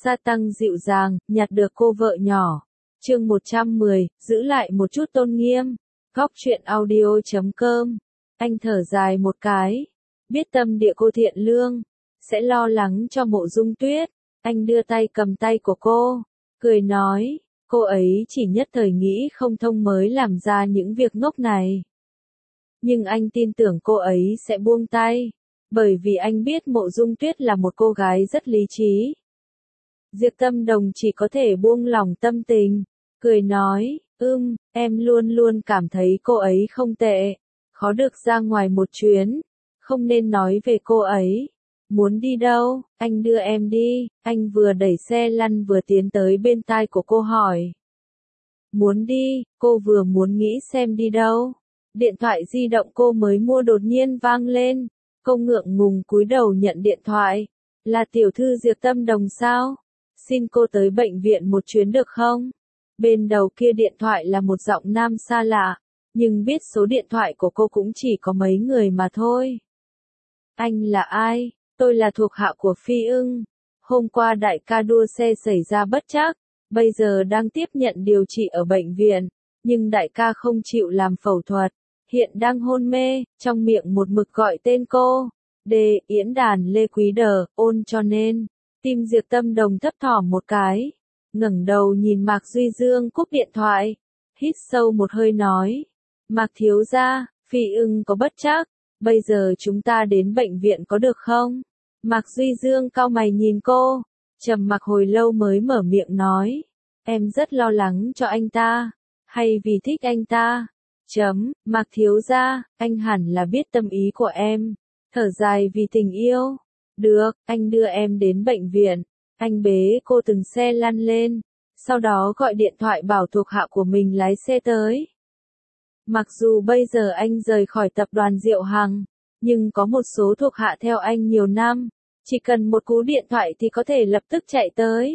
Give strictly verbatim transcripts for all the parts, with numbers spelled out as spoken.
Sa tăng dịu dàng, nhặt được cô vợ nhỏ. Chương một trăm mười, giữ lại một chút tôn nghiêm. Góc truyện audio chấm com. Anh thở dài một cái. Biết tâm địa cô thiện lương, sẽ lo lắng cho Mộ Dung Tuyết. Anh đưa tay cầm tay của cô, cười nói, cô ấy chỉ nhất thời nghĩ không thông mới làm ra những việc ngốc này. Nhưng anh tin tưởng cô ấy sẽ buông tay, bởi vì anh biết Mộ Dung Tuyết là một cô gái rất lý trí. Diệp Tâm Đồng chỉ có thể buông lỏng tâm tình, cười nói, ưm, em luôn luôn cảm thấy cô ấy không tệ, khó được ra ngoài một chuyến, không nên nói về cô ấy. Muốn đi đâu, anh đưa em đi, anh vừa đẩy xe lăn vừa tiến tới bên tai của cô hỏi. Muốn đi, cô vừa muốn nghĩ xem đi đâu. Điện thoại di động cô mới mua đột nhiên vang lên, cô ngượng ngùng cúi đầu nhận điện thoại. Là tiểu thư Diệp Tâm Đồng sao? Xin cô tới bệnh viện một chuyến được không? Bên đầu kia điện thoại là một giọng nam xa lạ, nhưng biết số điện thoại của cô cũng chỉ có mấy người mà thôi. Anh là ai? Tôi là thuộc hạ của Phi Ưng. Hôm qua đại ca đua xe xảy ra bất trắc, bây giờ đang tiếp nhận điều trị ở bệnh viện, nhưng đại ca không chịu làm phẫu thuật, hiện đang hôn mê, trong miệng một mực gọi tên cô. Đề, Yến Đàn Lê Quý Đờ, ôn cho nên. Tim Diệp Tâm Đồng thấp thỏm một cái, ngẩng đầu nhìn Mạc Duy Dương cúp điện thoại, hít sâu một hơi nói, Mạc thiếu gia, Phi Ưng có bất trắc, bây giờ chúng ta đến bệnh viện có được không? Mạc Duy Dương cau mày nhìn cô, trầm mặc hồi lâu mới mở miệng nói, em rất lo lắng cho anh ta, hay vì thích anh ta? Chấm, Mạc thiếu gia, anh hẳn là biết tâm ý của em, thở dài vì tình yêu. Được, anh đưa em đến bệnh viện. Anh bế cô từng xe lăn lên, sau đó gọi điện thoại bảo thuộc hạ của mình lái xe tới. Mặc dù bây giờ anh rời khỏi tập đoàn Diệu Hằng, nhưng có một số thuộc hạ theo anh nhiều năm, chỉ cần một cú điện thoại thì có thể lập tức chạy tới.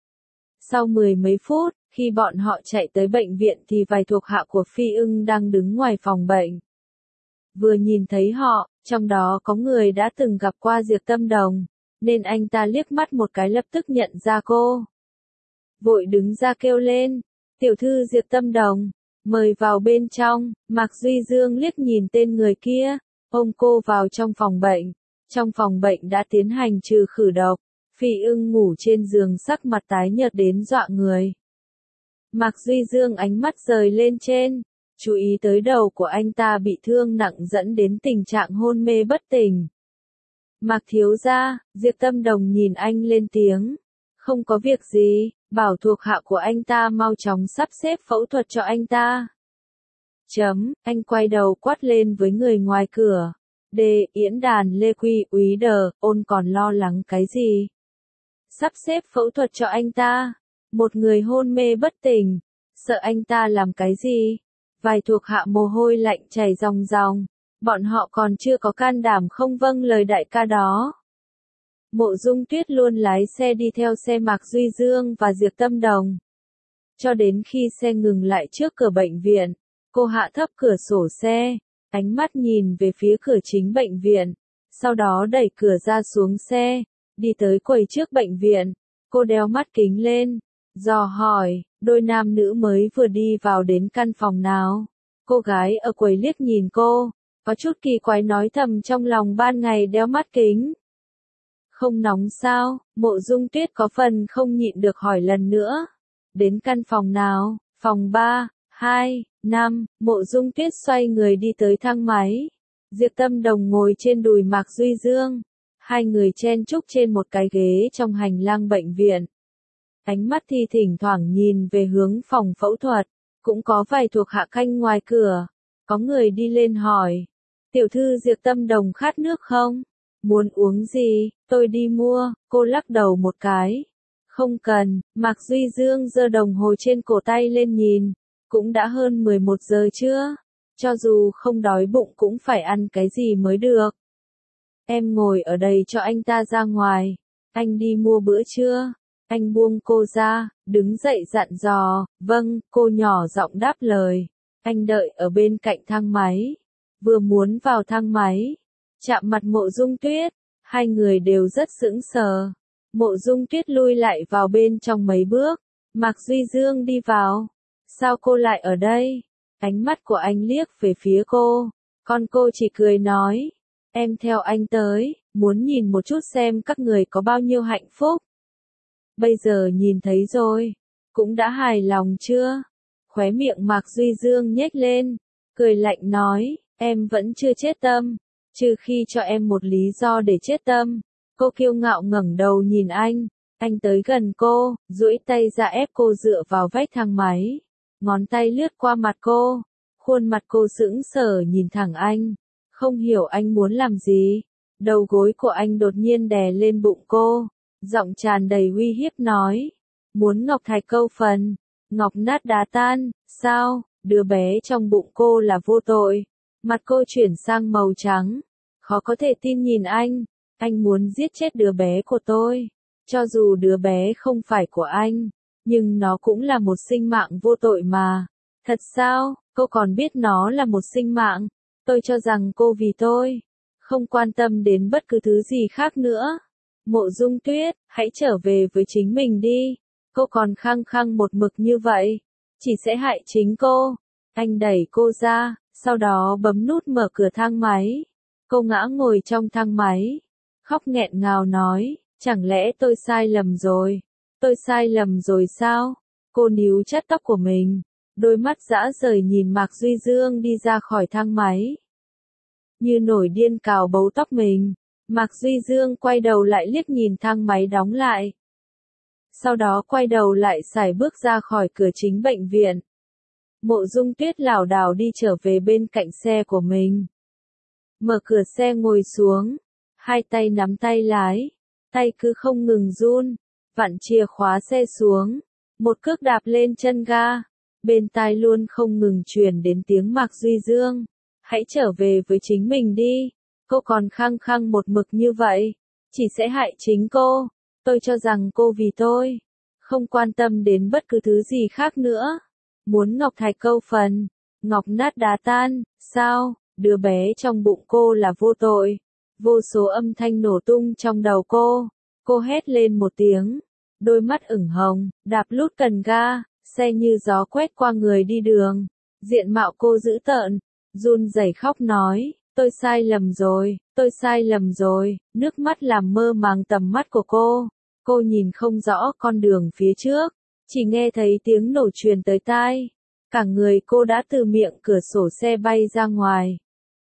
Sau mười mấy phút, khi bọn họ chạy tới bệnh viện thì vài thuộc hạ của Phi Ưng đang đứng ngoài phòng bệnh. Vừa nhìn thấy họ, trong đó có người đã từng gặp qua Diệp Tâm Đồng, nên anh ta liếc mắt một cái lập tức nhận ra cô. Vội đứng ra kêu lên, tiểu thư Diệp Tâm Đồng, mời vào bên trong. Mạc Duy Dương liếc nhìn tên người kia, ôm cô vào trong phòng bệnh. Trong phòng bệnh đã tiến hành trừ khử độc, Phi Ưng ngủ trên giường sắc mặt tái nhợt đến dọa người. Mạc Duy Dương ánh mắt rời lên trên, chú ý tới đầu của anh ta bị thương nặng dẫn đến tình trạng hôn mê bất tỉnh. Mạc thiếu gia, Diệp Tâm Đồng nhìn anh lên tiếng. Không có việc gì, bảo thuộc hạ của anh ta mau chóng sắp xếp phẫu thuật cho anh ta. Chấm, anh quay đầu quát lên với người ngoài cửa. Đề, Yến Đàn Lê Quy Úy Đờ, ôn còn lo lắng cái gì? Sắp xếp phẫu thuật cho anh ta. Một người hôn mê bất tỉnh, sợ anh ta làm cái gì? Vài thuộc hạ mồ hôi lạnh chảy ròng ròng, bọn họ còn chưa có can đảm không vâng lời đại ca đó. Mộ Dung Tuyết luôn lái xe đi theo xe Mạc Duy Dương và Diệp Tâm Đồng. Cho đến khi xe ngừng lại trước cửa bệnh viện, cô hạ thấp cửa sổ xe, ánh mắt nhìn về phía cửa chính bệnh viện, sau đó đẩy cửa ra xuống xe, đi tới quầy trước bệnh viện, cô đeo mắt kính lên, dò hỏi, đôi nam nữ mới vừa đi vào đến căn phòng nào? Cô gái ở quầy liếc nhìn cô, có chút kỳ quái nói thầm trong lòng ban ngày đeo mắt kính. Không nóng sao? Mộ Dung Tuyết có phần không nhịn được hỏi lần nữa. Đến căn phòng nào? Phòng ba, hai, năm, Mộ Dung Tuyết xoay người đi tới thang máy. Diệp Tâm Đồng ngồi trên đùi Mạc Duy Dương. Hai người chen chúc trên một cái ghế trong hành lang bệnh viện. Ánh mắt thì thỉnh thoảng nhìn về hướng phòng phẫu thuật, cũng có vài thuộc hạ canh ngoài cửa. Có người đi lên hỏi, tiểu thư Diệp Tâm Đồng khát nước không? Muốn uống gì, tôi đi mua. Cô lắc đầu một cái. Không cần. Mạc Duy Dương giơ đồng hồ trên cổ tay lên nhìn, cũng đã hơn mười một giờ chưa? Cho dù không đói bụng cũng phải ăn cái gì mới được. Em ngồi ở đây cho anh ta ra ngoài, anh đi mua bữa trưa. Anh buông cô ra, đứng dậy dặn dò, vâng, cô nhỏ giọng đáp lời. Anh đợi ở bên cạnh thang máy. Vừa muốn vào thang máy, chạm mặt Mộ Dung Tuyết, hai người đều rất sững sờ. Mộ Dung Tuyết lui lại vào bên trong mấy bước. Mạc Duy Dương đi vào. Sao cô lại ở đây? Ánh mắt của anh liếc về phía cô. Con cô chỉ cười nói. Em theo anh tới, muốn nhìn một chút xem các người có bao nhiêu hạnh phúc. Bây giờ nhìn thấy rồi. Cũng đã hài lòng chưa? Khóe miệng Mạc Duy Dương nhếch lên. Cười lạnh nói. Em vẫn chưa chết tâm. Trừ khi cho em một lý do để chết tâm. Cô kiêu ngạo ngẩng đầu nhìn anh. Anh tới gần cô, duỗi tay ra ép cô dựa vào vách thang máy. Ngón tay lướt qua mặt cô. Khuôn mặt cô sững sờ nhìn thẳng anh. Không hiểu anh muốn làm gì. Đầu gối của anh đột nhiên đè lên bụng cô. Giọng tràn đầy uy hiếp nói. Muốn ngọc thạch câu phần. Ngọc nát đá tan, sao? Đứa bé trong bụng cô là vô tội. Mặt cô chuyển sang màu trắng. Khó có thể tin nhìn anh. Anh muốn giết chết đứa bé của tôi. Cho dù đứa bé không phải của anh. Nhưng nó cũng là một sinh mạng vô tội mà. Thật sao? Cô còn biết nó là một sinh mạng. Tôi cho rằng cô vì tôi. Không quan tâm đến bất cứ thứ gì khác nữa. Mộ Dung Tuyết, hãy trở về với chính mình đi. Cô còn khăng khăng một mực như vậy. Chỉ sẽ hại chính cô. Anh đẩy cô ra. Sau đó bấm nút mở cửa thang máy. Cô ngã ngồi trong thang máy. Khóc nghẹn ngào nói. Chẳng lẽ tôi sai lầm rồi? Tôi sai lầm rồi sao? Cô níu chắt tóc của mình. Đôi mắt dã rời nhìn Mạc Duy Dương đi ra khỏi thang máy. Như nổi điên cào bấu tóc mình. Mạc Duy Dương quay đầu lại liếc nhìn thang máy đóng lại. Sau đó quay đầu lại sải bước ra khỏi cửa chính bệnh viện. Mộ Dung Tuyết lảo đảo đi trở về bên cạnh xe của mình. Mở cửa xe ngồi xuống. Hai tay nắm tay lái. Tay cứ không ngừng run. Vặn chìa khóa xe xuống. Một cước đạp lên chân ga. Bên tai luôn không ngừng truyền đến tiếng Mạc Duy Dương. Hãy trở về với chính mình đi. Cô còn khăng khăng một mực như vậy. Chỉ sẽ hại chính cô. Tôi cho rằng cô vì tôi. Không quan tâm đến bất cứ thứ gì khác nữa. Muốn ngọc thạch câu phần. Ngọc nát đá tan, sao? Đứa bé trong bụng cô là vô tội. Vô số âm thanh nổ tung trong đầu cô. Cô hét lên một tiếng. Đôi mắt ửng hồng, đạp lút cần ga. Xe như gió quét qua người đi đường. Diện mạo cô dữ tợn. Run rẩy khóc nói. Tôi sai lầm rồi, tôi sai lầm rồi. Nước mắt làm mơ màng tầm mắt của cô. Cô nhìn không rõ con đường phía trước. Chỉ nghe thấy tiếng nổ truyền tới tai. Cả người cô đã từ miệng cửa sổ xe bay ra ngoài.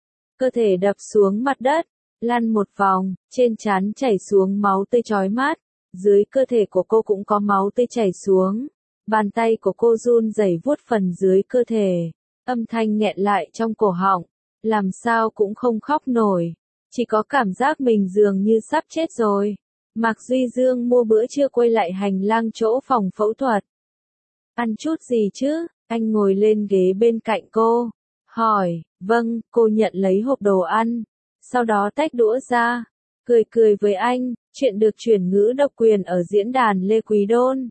Cơ thể đập xuống mặt đất. Lăn một vòng, trên trán chảy xuống máu tươi chói mắt. Dưới cơ thể của cô cũng có máu tươi chảy xuống. Bàn tay của cô run rẩy vuốt phần dưới cơ thể. Âm thanh nghẹn lại trong cổ họng. Làm sao cũng không khóc nổi. Chỉ có cảm giác mình dường như sắp chết rồi. Mạc Duy Dương mua bữa trưa quay lại hành lang chỗ phòng phẫu thuật. Ăn chút gì chứ? Anh ngồi lên ghế bên cạnh cô. Hỏi, vâng, cô nhận lấy hộp đồ ăn. Sau đó tách đũa ra. Cười cười với anh, chuyện được chuyển ngữ độc quyền ở diễn đàn Lê Quý Đôn.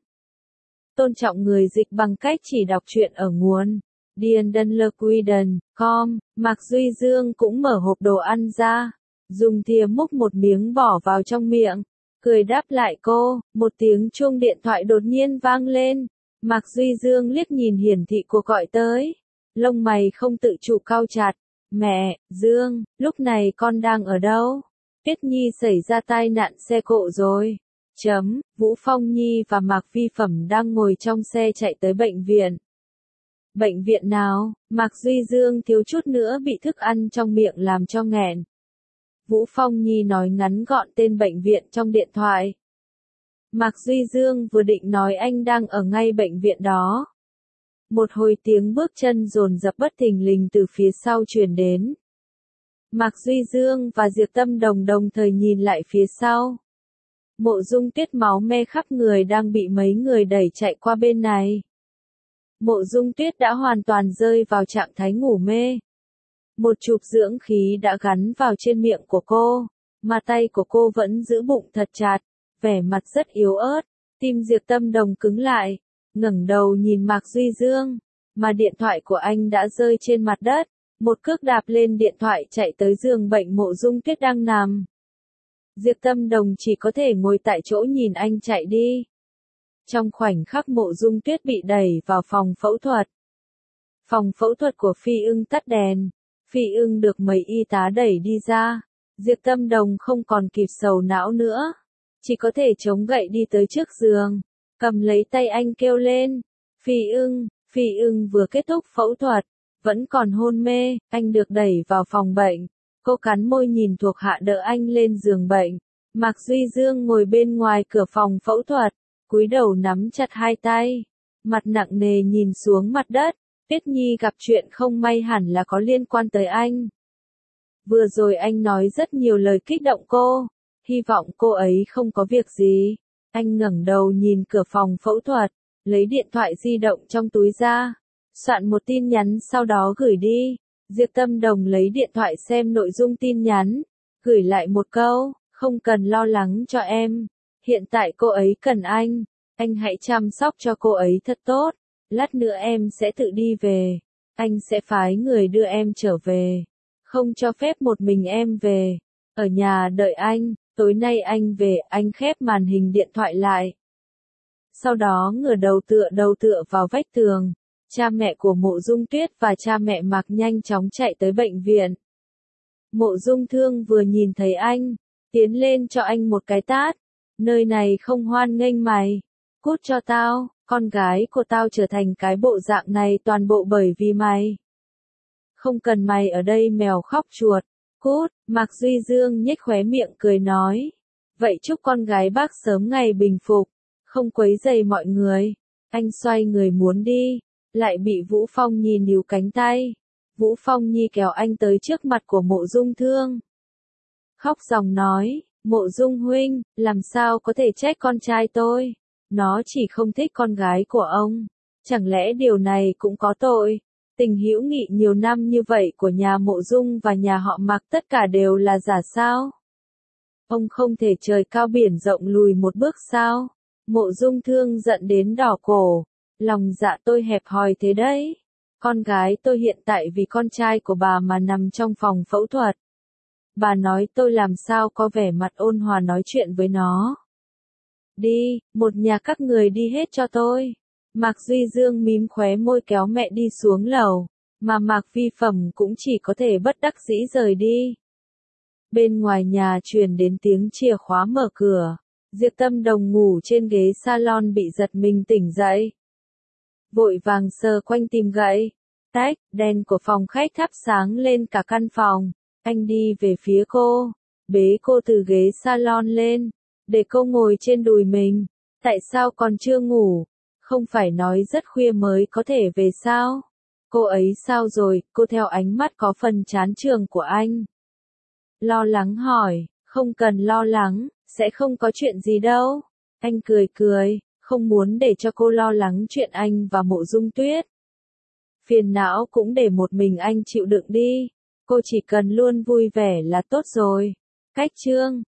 Tôn trọng người dịch bằng cách chỉ đọc truyện ở nguồn. Điền Đân Lê Quý Đần, com, Mạc Duy Dương cũng mở hộp đồ ăn ra. Dùng thìa múc một miếng bỏ vào trong miệng. Cười đáp lại cô, một tiếng chuông điện thoại đột nhiên vang lên. Mạc Duy Dương liếc nhìn hiển thị cuộc gọi tới. Lông mày không tự chủ cau chặt. Mẹ, Dương, lúc này con đang ở đâu? Tuyết Nhi xảy ra tai nạn xe cộ rồi. Chấm, Vũ Phong Nhi và Mạc Vi Phẩm đang ngồi trong xe chạy tới bệnh viện. Bệnh viện nào? Mạc Duy Dương thiếu chút nữa bị thức ăn trong miệng làm cho nghẹn. Vũ Phong Nhi nói ngắn gọn tên bệnh viện trong điện thoại. Mạc Duy Dương vừa định nói anh đang ở ngay bệnh viện đó. Một hồi tiếng bước chân dồn dập bất thình lình từ phía sau truyền đến. Mạc Duy Dương và Diệp Tâm Đồng đồng thời nhìn lại phía sau. Mộ Dung Tuyết máu me khắp người đang bị mấy người đẩy chạy qua bên này. Mộ Dung Tuyết đã hoàn toàn rơi vào trạng thái ngủ mê. Một chụp dưỡng khí đã gắn vào trên miệng của cô, mà tay của cô vẫn giữ bụng thật chặt, vẻ mặt rất yếu ớt. Tim Diệp Tâm Đồng cứng lại, ngẩng đầu nhìn Mạc Duy Dương, mà điện thoại của anh đã rơi trên mặt đất. Một cước đạp lên điện thoại chạy tới giường bệnh Mộ Dung Tuyết đang nằm. Diệp Tâm Đồng chỉ có thể ngồi tại chỗ nhìn anh chạy đi. Trong khoảnh khắc Mộ Dung Tuyết bị đẩy vào phòng phẫu thuật. Phòng phẫu thuật của Phi Ưng tắt đèn. Phi Ưng được mấy y tá đẩy đi ra. Diệp Tâm Đồng không còn kịp sầu não nữa. Chỉ có thể chống gậy đi tới trước giường. Cầm lấy tay anh kêu lên. Phi Ưng, Phi Ưng vừa kết thúc phẫu thuật. Vẫn còn hôn mê, anh được đẩy vào phòng bệnh. Cô cắn môi nhìn thuộc hạ đỡ anh lên giường bệnh. Mạc Duy Dương ngồi bên ngoài cửa phòng phẫu thuật. Cúi đầu nắm chặt hai tay. Mặt nặng nề nhìn xuống mặt đất. Tuyết Nhi gặp chuyện không may hẳn là có liên quan tới anh. Vừa rồi anh nói rất nhiều lời kích động cô. Hy vọng cô ấy không có việc gì. Anh ngẩng đầu nhìn cửa phòng phẫu thuật. Lấy điện thoại di động trong túi ra. Soạn một tin nhắn sau đó gửi đi. Diệp Tâm Đồng lấy điện thoại xem nội dung tin nhắn. Gửi lại một câu. Không cần lo lắng cho em. Hiện tại cô ấy cần anh. Anh hãy chăm sóc cho cô ấy thật tốt. Lát nữa em sẽ tự đi về. Anh sẽ phái người đưa em trở về. Không cho phép một mình em về. Ở nhà đợi anh. Tối nay anh về, anh khép màn hình điện thoại lại. Sau đó ngửa đầu tựa đầu tựa vào vách tường. Cha mẹ của Mộ Dung Tuyết và cha mẹ Mạc nhanh chóng chạy tới bệnh viện. Mộ Dung Thương vừa nhìn thấy anh, tiến lên cho anh một cái tát. Nơi này không hoan nghênh mày. Cút cho tao, con gái của tao trở thành cái bộ dạng này toàn bộ bởi vì mày. Không cần mày ở đây mèo khóc chuột. Cút, Mạc Duy Dương nhếch khóe miệng cười nói. Vậy chúc con gái bác sớm ngày bình phục, không quấy rầy mọi người. Anh xoay người muốn đi, lại bị Vũ Phong Nhi níu cánh tay. Vũ Phong Nhi kéo anh tới trước mặt của Mộ Dung Thương. Khóc ròng nói, Mộ Dung huynh, làm sao có thể trách con trai tôi. Nó chỉ không thích con gái của ông. Chẳng lẽ điều này cũng có tội? Tình hữu nghị nhiều năm như vậy của nhà Mộ Dung và nhà họ Mạc tất cả đều là giả sao? Ông không thể trời cao biển rộng lùi một bước sao? Mộ Dung Thương giận đến đỏ cổ. Lòng dạ tôi hẹp hòi thế đấy. Con gái tôi hiện tại vì con trai của bà mà nằm trong phòng phẫu thuật. Bà nói tôi làm sao có vẻ mặt ôn hòa nói chuyện với nó. Đi, một nhà các người đi hết cho tôi. Mạc Duy Dương mím khóe môi kéo mẹ đi xuống lầu, mà Mạc Vi Phẩm cũng chỉ có thể bất đắc dĩ rời đi. Bên ngoài nhà truyền đến tiếng chìa khóa mở cửa. Diệp Tâm Đồng ngủ trên ghế salon bị giật mình tỉnh dậy. Vội vàng sờ quanh tìm gậy. Tách, đèn của phòng khách thắp sáng lên cả căn phòng. Anh đi về phía cô, bế cô từ ghế salon lên, để cô ngồi trên đùi mình. Tại sao còn chưa ngủ? Không phải nói rất khuya mới có thể về sao? Cô ấy sao rồi? Cô theo ánh mắt có phần chán chường của anh. Lo lắng hỏi, không cần lo lắng, sẽ không có chuyện gì đâu. Anh cười cười, không muốn để cho cô lo lắng chuyện anh và Mộ Dung Tuyết. Phiền não cũng để một mình anh chịu đựng đi. Cô chỉ cần luôn vui vẻ là tốt rồi. Cách chương